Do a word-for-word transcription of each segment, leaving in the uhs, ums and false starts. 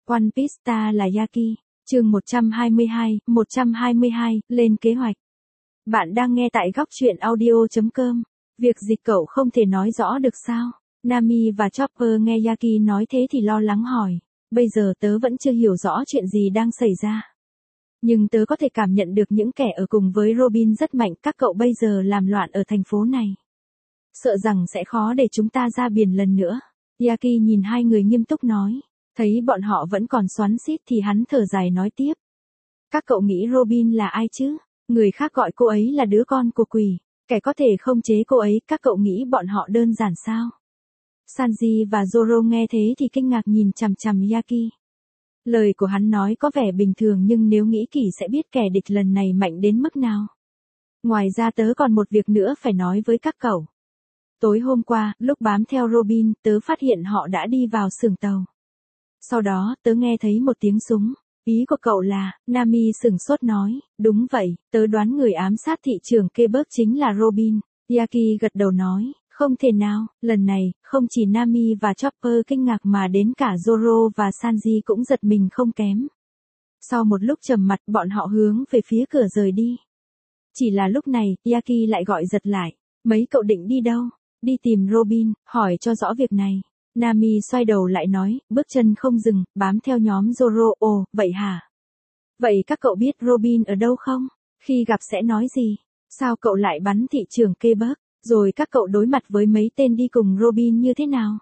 One Piece Star là Yaki. Chương một trăm hai mươi hai, một trăm hai mươi hai, lên kế hoạch. Bạn đang nghe tại góc truyện audio chấm com. Việc dịch cậu không thể nói rõ được sao? Nami và Chopper nghe Yaki nói thế thì lo lắng hỏi. Bây giờ tớ vẫn chưa hiểu rõ chuyện gì đang xảy ra. Nhưng tớ có thể cảm nhận được những kẻ ở cùng với Robin rất mạnh, các cậu bây giờ làm loạn ở thành phố này. Sợ rằng sẽ khó để chúng ta ra biển lần nữa. Yaki nhìn hai người nghiêm túc nói. Thấy bọn họ vẫn còn xoắn xít thì hắn thở dài nói tiếp. Các cậu nghĩ Robin là ai chứ? Người khác gọi cô ấy là đứa con của quỷ, kẻ có thể không chế cô ấy, các cậu nghĩ bọn họ đơn giản sao? Sanji và Zoro nghe thế thì kinh ngạc nhìn chằm chằm Yaki. Lời của hắn nói có vẻ bình thường nhưng nếu nghĩ kỹ sẽ biết kẻ địch lần này mạnh đến mức nào. Ngoài ra tớ còn một việc nữa phải nói với các cậu. Tối hôm qua, lúc bám theo Robin, tớ phát hiện họ đã đi vào xưởng tàu. Sau đó, tớ nghe thấy một tiếng súng. Ý của cậu là, Nami sửng sốt nói, đúng vậy, tớ đoán người ám sát thị trưởng Quebec chính là Robin. Yaki gật đầu nói, không thể nào, lần này, không chỉ Nami và Chopper kinh ngạc mà đến cả Zoro và Sanji cũng giật mình không kém. Sau một lúc trầm mặt, bọn họ hướng về phía cửa rời đi. Chỉ là lúc này, Yaki lại gọi giật lại, mấy cậu định đi đâu? Đi tìm Robin, hỏi cho rõ việc này. Nami xoay đầu lại nói, bước chân không dừng, bám theo nhóm Zoro. Ồ, vậy hả? Vậy các cậu biết Robin ở đâu không? Khi gặp sẽ nói gì? Sao cậu lại bắn thị trưởng Quebec? Rồi các cậu đối mặt với mấy tên đi cùng Robin như thế nào?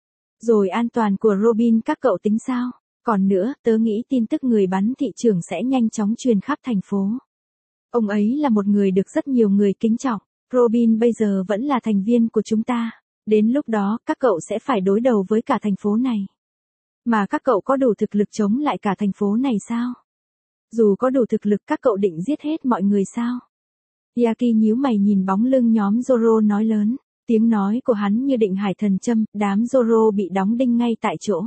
Rồi an toàn của Robin các cậu tính sao? Còn nữa, tớ nghĩ tin tức người bắn thị trưởng sẽ nhanh chóng truyền khắp thành phố. Ông ấy là một người được rất nhiều người kính trọng. Robin bây giờ vẫn là thành viên của chúng ta. Đến lúc đó, các cậu sẽ phải đối đầu với cả thành phố này. Mà các cậu có đủ thực lực chống lại cả thành phố này sao? Dù có đủ thực lực các cậu định giết hết mọi người sao? Yaki nhíu mày nhìn bóng lưng nhóm Zoro nói lớn. Tiếng nói của hắn như định hải thần châm, đám Zoro bị đóng đinh ngay tại chỗ.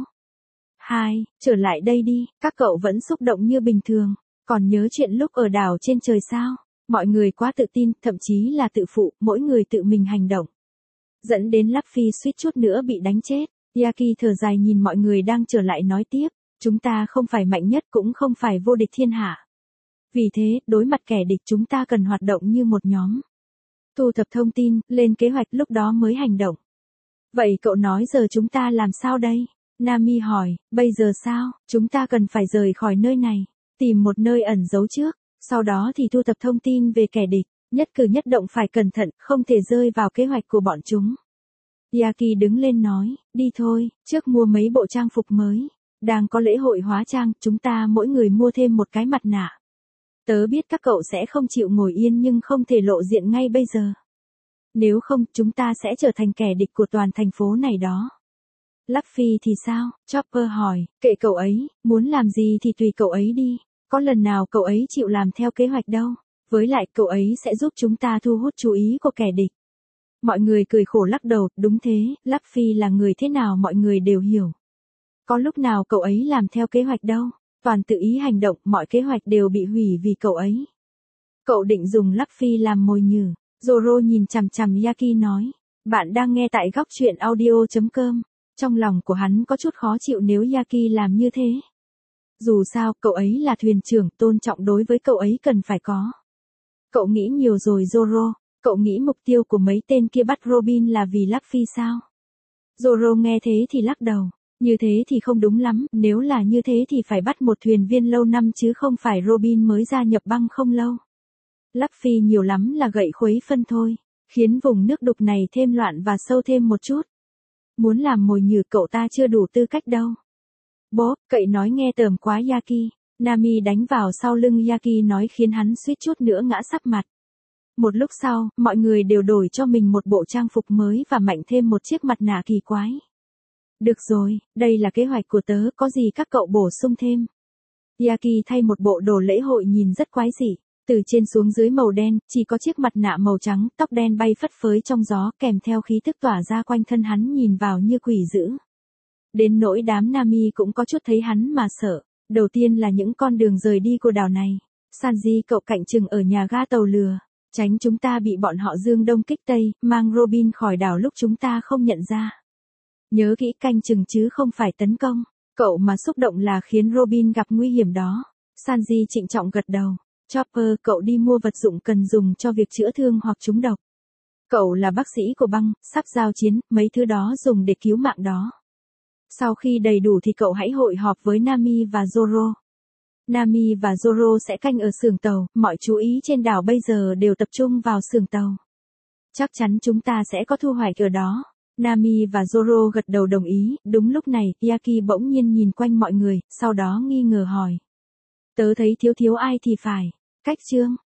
Hai, trở lại đây đi, các cậu vẫn xúc động như bình thường. Còn nhớ chuyện lúc ở đảo trên trời sao? Mọi người quá tự tin, thậm chí là tự phụ, mỗi người tự mình hành động. Dẫn đến Luffy suýt chút nữa bị đánh chết. Yaki thở dài nhìn mọi người đang trở lại nói tiếp. Chúng ta không phải mạnh nhất cũng không phải vô địch thiên hạ. Vì thế, đối mặt kẻ địch chúng ta cần hoạt động như một nhóm. Thu thập thông tin, lên kế hoạch lúc đó mới hành động. Vậy cậu nói giờ chúng ta làm sao đây? Nami hỏi, bây giờ sao? Chúng ta cần phải rời khỏi nơi này. Tìm một nơi ẩn giấu trước. Sau đó thì thu thập thông tin về kẻ địch. Nhất cử nhất động phải cẩn thận, không thể rơi vào kế hoạch của bọn chúng. Yaki đứng lên nói, đi thôi, trước mua mấy bộ trang phục mới. Đang có lễ hội hóa trang, chúng ta mỗi người mua thêm một cái mặt nạ. Tớ biết các cậu sẽ không chịu ngồi yên nhưng không thể lộ diện ngay bây giờ. Nếu không, chúng ta sẽ trở thành kẻ địch của toàn thành phố này đó. Luffy thì sao? Chopper hỏi, kệ cậu ấy, muốn làm gì thì tùy cậu ấy đi. Có lần nào cậu ấy chịu làm theo kế hoạch đâu. Với lại cậu ấy sẽ giúp chúng ta thu hút chú ý của kẻ địch. Mọi người cười khổ lắc đầu, đúng thế, Luffy là người thế nào mọi người đều hiểu. Có lúc nào cậu ấy làm theo kế hoạch đâu, toàn tự ý hành động, mọi kế hoạch đều bị hủy vì cậu ấy. Cậu định dùng Luffy làm mồi nhử. Zoro nhìn chằm chằm Yaki nói, bạn đang nghe tại góc truyện audio chấm com. Trong lòng của hắn có chút khó chịu nếu Yaki làm như thế. Dù sao, cậu ấy là thuyền trưởng, tôn trọng đối với cậu ấy cần phải có. Cậu nghĩ nhiều rồi Zoro, cậu nghĩ mục tiêu của mấy tên kia bắt Robin là vì Luffy sao? Zoro nghe thế thì lắc đầu, như thế thì không đúng lắm, nếu là như thế thì phải bắt một thuyền viên lâu năm chứ không phải Robin mới gia nhập băng không lâu. Luffy nhiều lắm là gậy khuấy phân thôi, khiến vùng nước đục này thêm loạn và sâu thêm một chút. Muốn làm mồi nhử cậu ta chưa đủ tư cách đâu. Bố, cậy nói nghe tởm quá Yaki. Nami đánh vào sau lưng Yaki nói khiến hắn suýt chút nữa ngã sắp mặt. Một lúc sau, mọi người đều đổi cho mình một bộ trang phục mới và mạnh thêm một chiếc mặt nạ kỳ quái. Được rồi, đây là kế hoạch của tớ, có gì các cậu bổ sung thêm. Yaki thay một bộ đồ lễ hội nhìn rất quái dị, từ trên xuống dưới màu đen, chỉ có chiếc mặt nạ màu trắng, tóc đen bay phất phới trong gió kèm theo khí thức tỏa ra quanh thân hắn nhìn vào như quỷ dữ. Đến nỗi đám Nami cũng có chút thấy hắn mà sợ. Đầu tiên là những con đường rời đi của đảo này. Sanji cậu cạnh chừng ở nhà ga tàu lừa. Tránh chúng ta bị bọn họ dương đông kích tây, mang Robin khỏi đảo lúc chúng ta không nhận ra. Nhớ kỹ canh chừng chứ không phải tấn công. Cậu mà xúc động là khiến Robin gặp nguy hiểm đó. Sanji trịnh trọng gật đầu. Chopper, cậu đi mua vật dụng cần dùng cho việc chữa thương hoặc trúng độc. Cậu là bác sĩ của băng, sắp giao chiến, mấy thứ đó dùng để cứu mạng đó. Sau khi đầy đủ thì cậu hãy hội họp với Nami và Zoro. Nami và Zoro sẽ canh ở xưởng tàu, mọi chú ý trên đảo bây giờ đều tập trung vào xưởng tàu. Chắc chắn chúng ta sẽ có thu hoạch ở đó. Nami và Zoro gật đầu đồng ý, đúng lúc này, Yaki bỗng nhiên nhìn quanh mọi người, sau đó nghi ngờ hỏi. Tớ thấy thiếu thiếu ai thì phải. Cách trương,